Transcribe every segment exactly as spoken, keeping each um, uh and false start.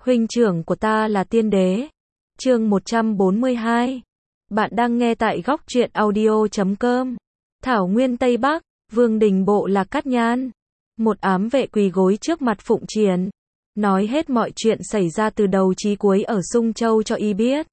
Huynh trưởng của ta là tiên đế. Chương một trăm bốn mươi hai. Bạn đang nghe tại góc truyện audio chấm com. Thảo Nguyên Tây Bắc, Vương Đình Bộ là Cát Nhan. Một ám vệ quỳ gối trước mặt Phụng Triển, nói hết mọi chuyện xảy ra từ đầu chí cuối ở Sung Châu cho y biết.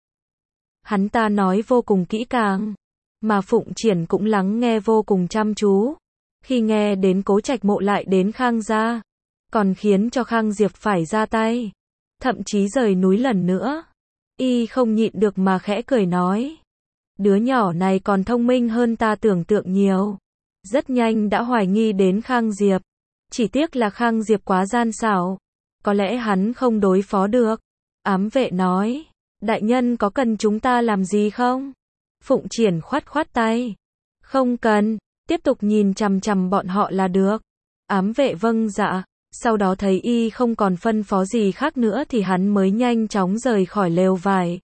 Hắn ta nói vô cùng kỹ càng, mà Phụng Triển cũng lắng nghe vô cùng chăm chú. Khi nghe đến Cố Trạch Mộ lại đến Khang gia, còn khiến cho Khang Diệp phải ra tay, thậm chí rời núi lần nữa, y không nhịn được mà khẽ cười nói: đứa nhỏ này còn thông minh hơn ta tưởng tượng nhiều. Rất nhanh đã hoài nghi đến Khang Diệp, chỉ tiếc là Khang Diệp quá gian xảo, có lẽ hắn không đối phó được. Ám vệ nói: đại nhân có cần chúng ta làm gì không? Phụng Triển khoát khoát tay: không cần, tiếp tục nhìn chằm chằm bọn họ là được. Ám vệ vâng dạ. Sau đó thấy y không còn phân phó gì khác nữa thì hắn mới nhanh chóng rời khỏi lều vải.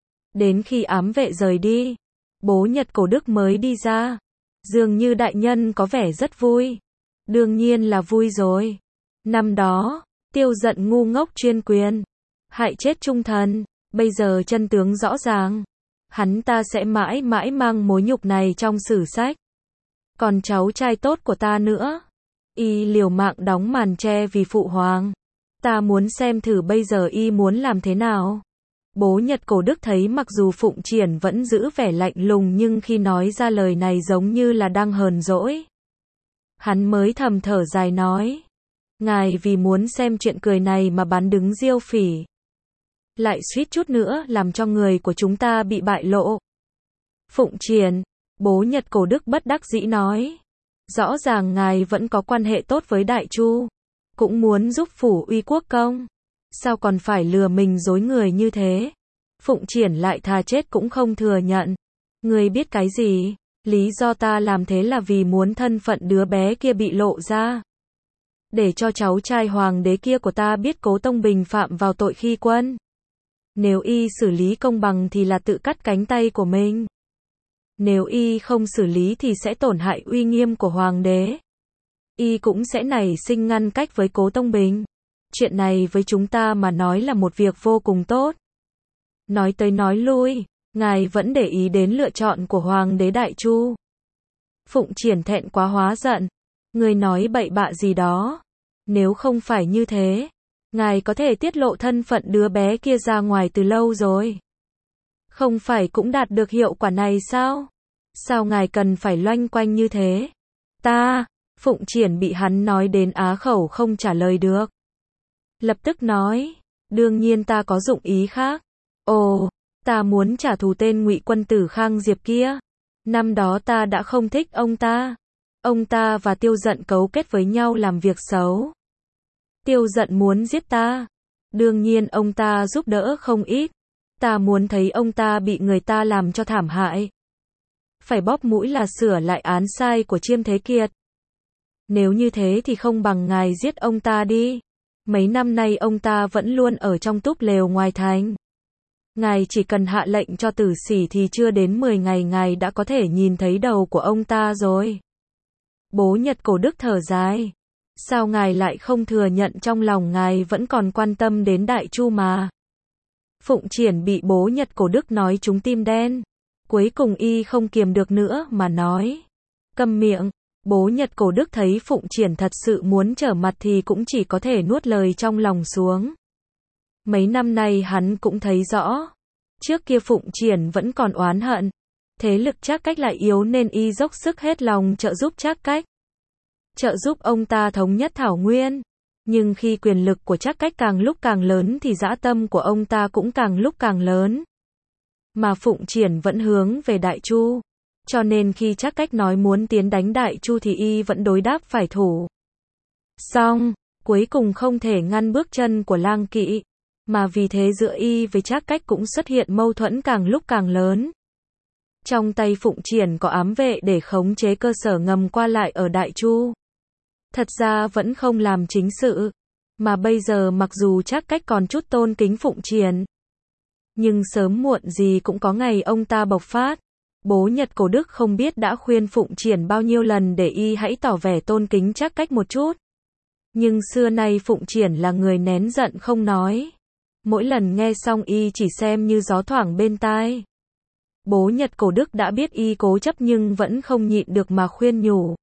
Đến khi ám vệ rời đi, Bố Nhật Cổ Đức mới đi ra. Dường như đại nhân có vẻ rất vui. Đương nhiên là vui rồi. Năm đó, Tiêu Dận ngu ngốc chuyên quyền, hại chết trung thần, bây giờ chân tướng rõ ràng. Hắn ta sẽ mãi mãi mang mối nhục này trong sử sách. Còn cháu trai tốt của ta nữa, y liều mạng đóng màn che vì phụ hoàng. Ta muốn xem thử bây giờ y muốn làm thế nào. Bố Nhật Cổ Đức thấy mặc dù Phụng Triển vẫn giữ vẻ lạnh lùng nhưng khi nói ra lời này giống như là đang hờn dỗi. Hắn mới thầm thở dài nói: ngài vì muốn xem chuyện cười này mà bán đứng Diêu Phỉ, lại suýt chút nữa làm cho người của chúng ta bị bại lộ. Phụng Triển, Bố Nhật Cổ Đức bất đắc dĩ nói: rõ ràng ngài vẫn có quan hệ tốt với Đại Chu, cũng muốn giúp phủ uy quốc công, sao còn phải lừa mình dối người như thế? Phụng Triển lại thà chết cũng không thừa nhận. Ngươi biết cái gì? Lý do ta làm thế là vì muốn thân phận đứa bé kia bị lộ ra, để cho cháu trai hoàng đế kia của ta biết Cố Tông Bình phạm vào tội khi quân. Nếu y xử lý công bằng thì là tự cắt cánh tay của mình. Nếu y không xử lý thì sẽ tổn hại uy nghiêm của hoàng đế. Y cũng sẽ nảy sinh ngăn cách với Cố Tông Bình. Chuyện này với chúng ta mà nói là một việc vô cùng tốt. Nói tới nói lui, ngài vẫn để ý đến lựa chọn của hoàng đế Đại Chu. Phụng Triển thẹn quá hóa giận: ngươi nói bậy bạ gì đó? Nếu không phải như thế, ngài có thể tiết lộ thân phận đứa bé kia ra ngoài từ lâu rồi. Không phải cũng đạt được hiệu quả này sao? Sao ngài cần phải loanh quanh như thế? Ta, Phụng Triển bị hắn nói đến á khẩu không trả lời được. Lập tức nói: đương nhiên ta có dụng ý khác. Ồ, ta muốn trả thù tên Ngụy quân tử Khang Diệp kia. Năm đó ta đã không thích ông ta. Ông ta và Tiêu Dận cấu kết với nhau làm việc xấu. Tiêu Dận muốn giết ta. Đương nhiên ông ta giúp đỡ không ít. Ta muốn thấy ông ta bị người ta làm cho thảm hại. Phải bóp mũi là sửa lại án sai của Chiêm Thế Kiệt. Nếu như thế thì không bằng ngài giết ông ta đi. Mấy năm nay ông ta vẫn luôn ở trong túp lều ngoài thành. Ngài chỉ cần hạ lệnh cho Tử Sỉ thì chưa đến mười ngày ngài đã có thể nhìn thấy đầu của ông ta rồi. Bố Nhật Cổ Đức thở dài: sao ngài lại không thừa nhận trong lòng ngài vẫn còn quan tâm đến Đại Chu mà? Phụng Triển bị Bố Nhật Cổ Đức nói trúng tim đen. Cuối cùng y không kiềm được nữa mà nói: câm miệng. Bố Nhật Cổ Đức thấy Phụng Triển thật sự muốn trở mặt thì cũng chỉ có thể nuốt lời trong lòng xuống. Mấy năm nay hắn cũng thấy rõ, trước kia Phụng Triển vẫn còn oán hận, thế lực Trác Cách lại yếu nên y dốc sức hết lòng trợ giúp Trác Cách, trợ giúp ông ta thống nhất Thảo Nguyên. Nhưng khi quyền lực của Trác Cách càng lúc càng lớn thì dã tâm của ông ta cũng càng lúc càng lớn. Mà Phụng Triển vẫn hướng về Đại Chu, cho nên khi Trác Cách nói muốn tiến đánh Đại Chu thì y vẫn đối đáp phải thủ. Xong, cuối cùng không thể ngăn bước chân của Lang Kỵ, mà vì thế giữa y với Trác Cách cũng xuất hiện mâu thuẫn càng lúc càng lớn. Trong tay Phụng Triển có ám vệ để khống chế cơ sở ngầm qua lại ở Đại Chu. Thật ra vẫn không làm chính sự, mà bây giờ mặc dù Trác Cách còn chút tôn kính Phụng Triển, nhưng sớm muộn gì cũng có ngày ông ta bộc phát. Bố Nhật Cổ Đức không biết đã khuyên Phụng Triển bao nhiêu lần để y hãy tỏ vẻ tôn kính Trác Cách một chút. Nhưng xưa nay Phụng Triển là người nén giận không nói. Mỗi lần nghe xong y chỉ xem như gió thoảng bên tai. Bố Nhật Cổ Đức đã biết y cố chấp nhưng vẫn không nhịn được mà khuyên nhủ.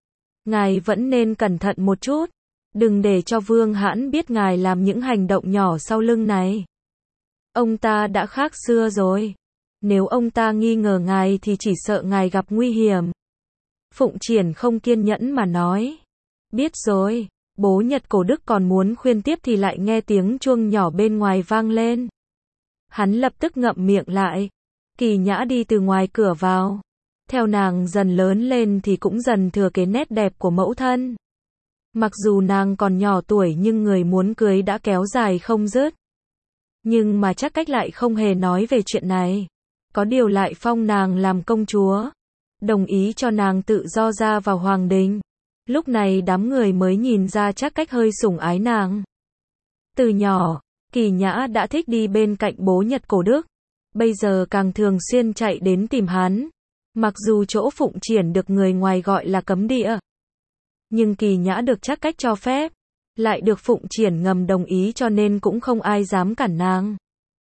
Ngài vẫn nên cẩn thận một chút. Đừng để cho Vương Hãn biết ngài làm những hành động nhỏ sau lưng này. Ông ta đã khác xưa rồi. Nếu ông ta nghi ngờ ngài thì chỉ sợ ngài gặp nguy hiểm. Phụng Triển không kiên nhẫn mà nói. Biết rồi. Bố Nhật Cổ Đức còn muốn khuyên tiếp thì lại nghe tiếng chuông nhỏ bên ngoài vang lên. Hắn lập tức ngậm miệng lại. Kỳ Nhã đi từ ngoài cửa vào. Theo nàng dần lớn lên thì cũng dần thừa kế nét đẹp của mẫu thân. Mặc dù nàng còn nhỏ tuổi nhưng người muốn cưới đã kéo dài không dứt. Nhưng mà Trác Cách lại không hề nói về chuyện này. Có điều lại phong nàng làm công chúa. Đồng ý cho nàng tự do ra vào hoàng đình. Lúc này đám người mới nhìn ra Trác Cách hơi sủng ái nàng. Từ nhỏ, Kỳ Nhã đã thích đi bên cạnh bố Nhật Cổ Đức. Bây giờ càng thường xuyên chạy đến tìm hắn. Mặc dù chỗ Phụng Triển được người ngoài gọi là cấm địa. Nhưng Kỳ Nhã được Trác Cách cho phép. Lại được Phụng Triển ngầm đồng ý cho nên cũng không ai dám cản nàng.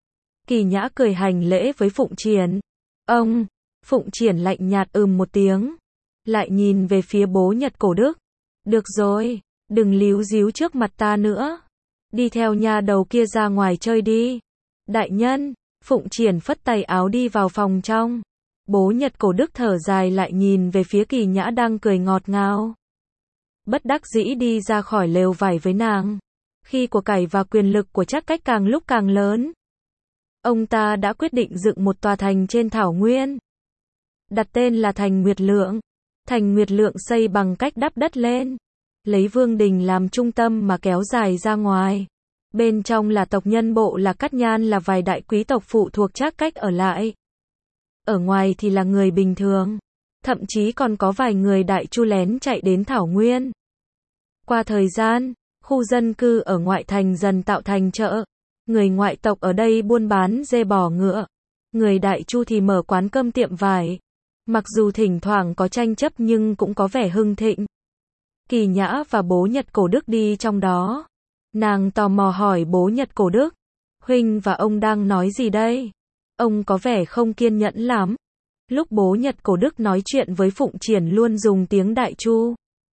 Kỳ Nhã cười hành lễ với Phụng Triển. Ông, Phụng Triển lạnh nhạt ừm một tiếng. Lại nhìn về phía bố Nhật Cổ Đức. Được rồi, đừng líu díu trước mặt ta nữa. Đi theo nha đầu kia ra ngoài chơi đi. Đại nhân, Phụng Triển phất tay áo đi vào phòng trong. Bố Nhật Cổ Đức thở dài lại nhìn về phía Kỳ Nhã đang cười ngọt ngào. Bất đắc dĩ đi ra khỏi lều vải với nàng. Khi của cải và quyền lực của Trác Cách càng lúc càng lớn. Ông ta đã quyết định dựng một tòa thành trên thảo nguyên. Đặt tên là Thành Nguyệt Lượng. Thành Nguyệt Lượng xây bằng cách đắp đất lên. Lấy vương đình làm trung tâm mà kéo dài ra ngoài. Bên trong là tộc nhân bộ là Cát Nhan là vài đại quý tộc phụ thuộc Trác Cách ở lại. Ở ngoài thì là người bình thường. Thậm chí còn có vài người đại chu lén chạy đến thảo nguyên. Qua thời gian, khu dân cư ở ngoại thành dần tạo thành chợ. Người ngoại tộc ở đây buôn bán dê bò ngựa. Người đại chu thì mở quán cơm tiệm vải. Mặc dù thỉnh thoảng có tranh chấp nhưng cũng có vẻ hưng thịnh. Kỳ Nhã và bố Nhật Cổ Đức đi trong đó. Nàng tò mò hỏi bố Nhật Cổ Đức. Huynh và ông đang nói gì đây? Ông có vẻ không kiên nhẫn lắm. Lúc bố Nhật Cổ Đức nói chuyện với Phụng Triển luôn dùng tiếng đại chu.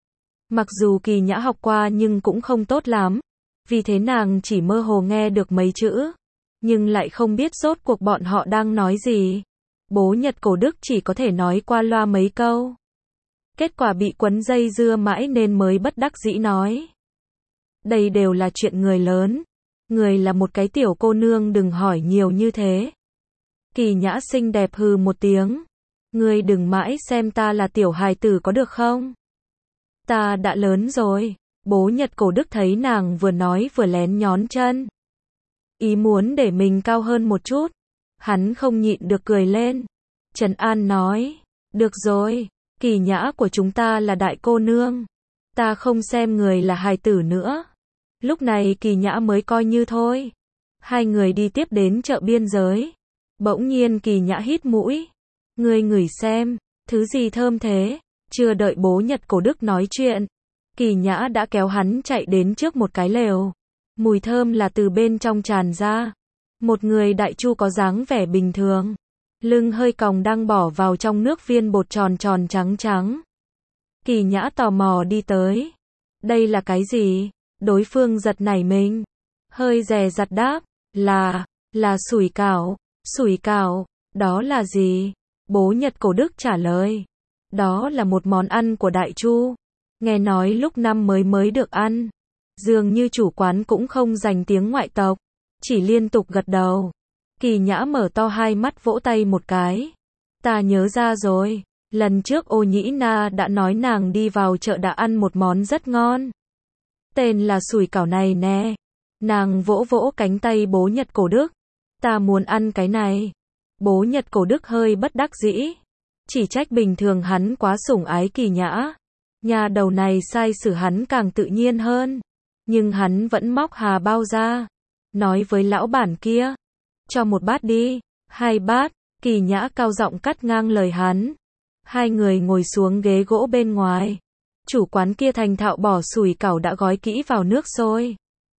Mặc dù Kỳ Nhã học qua nhưng cũng không tốt lắm. Vì thế nàng chỉ mơ hồ nghe được mấy chữ. Nhưng lại không biết rốt cuộc bọn họ đang nói gì. Bố Nhật Cổ Đức chỉ có thể nói qua loa mấy câu. Kết quả bị quấn dây dưa mãi nên mới bất đắc dĩ nói. Đây đều là chuyện người lớn. Người là một cái tiểu cô nương đừng hỏi nhiều như thế. Kỳ Nhã xinh đẹp hừ một tiếng. Ngươi đừng mãi xem ta là tiểu hài tử có được không? Ta đã lớn rồi. Bố Nhật Cổ Đức thấy nàng vừa nói vừa lén nhón chân. Ý muốn để mình cao hơn một chút. Hắn không nhịn được cười lên. Trần An nói. Được rồi. Kỳ Nhã của chúng ta là đại cô nương. Ta không xem người là hài tử nữa. Lúc này Kỳ Nhã mới coi như thôi. Hai người đi tiếp đến chợ biên giới. Bỗng nhiên Kỳ Nhã hít mũi. Ngươi ngửi xem. Thứ gì thơm thế? Chưa đợi bố Nhật Cổ Đức nói chuyện. Kỳ Nhã đã kéo hắn chạy đến trước một cái lều. Mùi thơm là từ bên trong tràn ra. Một người đại chu có dáng vẻ bình thường. Lưng hơi còng đang bỏ vào trong nước viên bột tròn tròn trắng trắng. Kỳ Nhã tò mò đi tới. Đây là cái gì? Đối phương giật nảy mình. Hơi dè dặt đáp. Là, là sủi cảo. Sủi cảo, đó là gì? Bố Nhật Cổ Đức trả lời. Đó là một món ăn của đại chu. Nghe nói lúc năm mới mới được ăn. Dường như chủ quán cũng không dành tiếng ngoại tộc. Chỉ liên tục gật đầu. Kỳ Nhã mở to hai mắt vỗ tay một cái. Ta nhớ ra rồi. Lần trước Ô Nhĩ Na đã nói nàng đi vào chợ đã ăn một món rất ngon. Tên là sủi cảo này nè. Nàng vỗ vỗ cánh tay bố Nhật Cổ Đức. Ta muốn ăn cái này. Bố Nhật Cổ Đức hơi bất đắc dĩ. Chỉ trách bình thường hắn quá sủng ái Kỳ Nhã. Nhà đầu này sai xử hắn càng tự nhiên hơn. Nhưng hắn vẫn móc hà bao ra. Nói với lão bản kia. Cho một bát đi. Hai bát. Kỳ Nhã cao giọng cắt ngang lời hắn. Hai người ngồi xuống ghế gỗ bên ngoài. Chủ quán kia thành thạo bỏ sủi cảo đã gói kỹ vào nước sôi.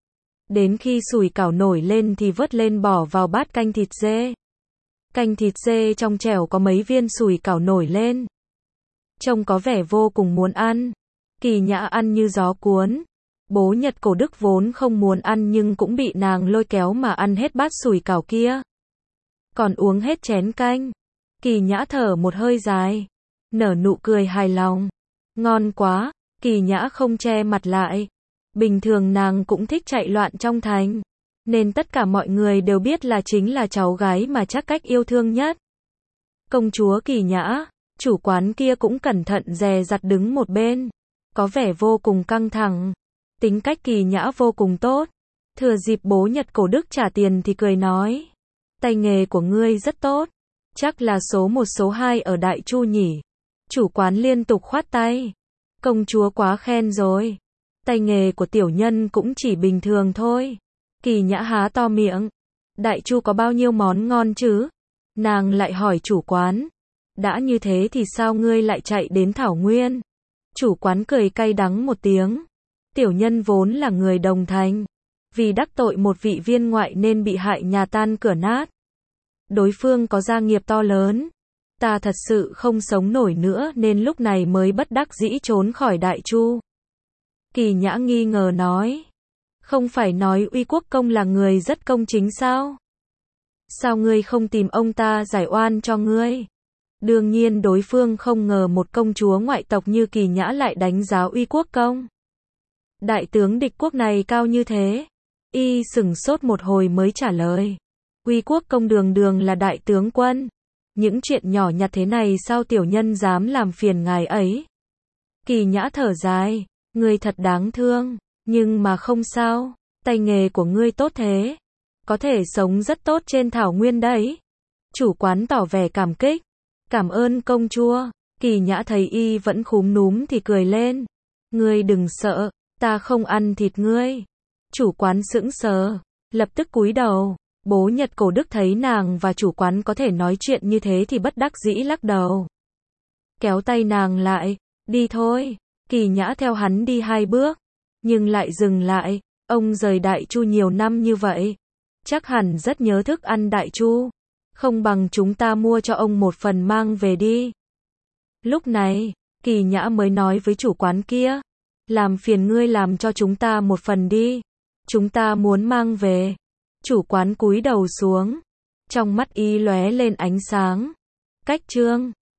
Đến khi sủi cảo nổi lên thì vớt lên bỏ vào bát canh thịt dê. Canh thịt dê trong chẻo có mấy viên sủi cảo nổi lên. Trông có vẻ vô cùng muốn ăn. Kỳ Nhã ăn như gió cuốn. Bố Nhật Cổ Đức vốn không muốn ăn nhưng cũng bị nàng lôi kéo mà ăn hết bát sủi cảo kia. Còn uống hết chén canh. Kỳ Nhã thở một hơi dài. Nở nụ cười hài lòng. Ngon quá. Kỳ Nhã không che mặt lại. Bình thường nàng cũng thích chạy loạn trong thành. Nên tất cả mọi người đều biết là chính là cháu gái mà Trác Cách yêu thương nhất. Công chúa Kỳ Nhã. Chủ quán kia cũng cẩn thận dè dặt đứng một bên. Có vẻ vô cùng căng thẳng. Tính cách Kỳ Nhã vô cùng tốt. Thừa dịp bố Nhật Cổ Đức trả tiền thì cười nói. Tay nghề của ngươi rất tốt. Chắc là số một số hai ở Đại Chu nhỉ. Chủ quán liên tục khoát tay. Công chúa quá khen rồi. Tay nghề của tiểu nhân cũng chỉ bình thường thôi. Kỳ Nhã há to miệng. Đại Chu có bao nhiêu món ngon chứ? Nàng lại hỏi chủ quán. Đã như thế thì sao ngươi lại chạy đến Thảo Nguyên? Chủ quán cười cay đắng một tiếng. Tiểu nhân vốn là người Đồng Thành. Vì đắc tội một vị viên ngoại nên bị hại nhà tan cửa nát. Đối phương có gia nghiệp to lớn. Ta thật sự không sống nổi nữa nên lúc này mới bất đắc dĩ trốn khỏi Đại Chu. Kỳ Nhã nghi ngờ nói. Không phải nói Uy Quốc công là người rất công chính sao? Sao ngươi không tìm ông ta giải oan cho ngươi? Đương nhiên đối phương không ngờ một công chúa ngoại tộc như Kỳ Nhã lại đánh giá Uy Quốc công. Đại tướng địch quốc này cao như thế. Y sửng sốt một hồi mới trả lời. Uy Quốc công đường đường là đại tướng quân. Những chuyện nhỏ nhặt thế này sao tiểu nhân dám làm phiền ngài ấy? Kỳ Nhã thở dài. Ngươi thật đáng thương. Nhưng mà không sao. Tay nghề của ngươi tốt thế. Có thể sống rất tốt trên Thảo Nguyên đấy. Chủ quán tỏ vẻ cảm kích. Cảm ơn công chúa. Kỳ Nhã thấy y vẫn khúm núm thì cười lên. Ngươi đừng sợ. Ta không ăn thịt ngươi. Chủ quán sững sờ. Lập tức cúi đầu. Bố Nhật Cổ Đức thấy nàng và chủ quán có thể nói chuyện như thế thì bất đắc dĩ lắc đầu. Kéo tay nàng lại. Đi thôi. Kỳ Nhã theo hắn đi hai bước. Nhưng lại dừng lại. Ông rời Đại Chu nhiều năm như vậy. Chắc hẳn rất nhớ thức ăn Đại Chu. Không bằng chúng ta mua cho ông một phần mang về đi. Lúc này, Kỳ Nhã mới nói với chủ quán kia. Làm phiền ngươi làm cho chúng ta một phần đi. Chúng ta muốn mang về. Chủ quán cúi đầu xuống. Trong mắt y lóe lên ánh sáng. Cách chương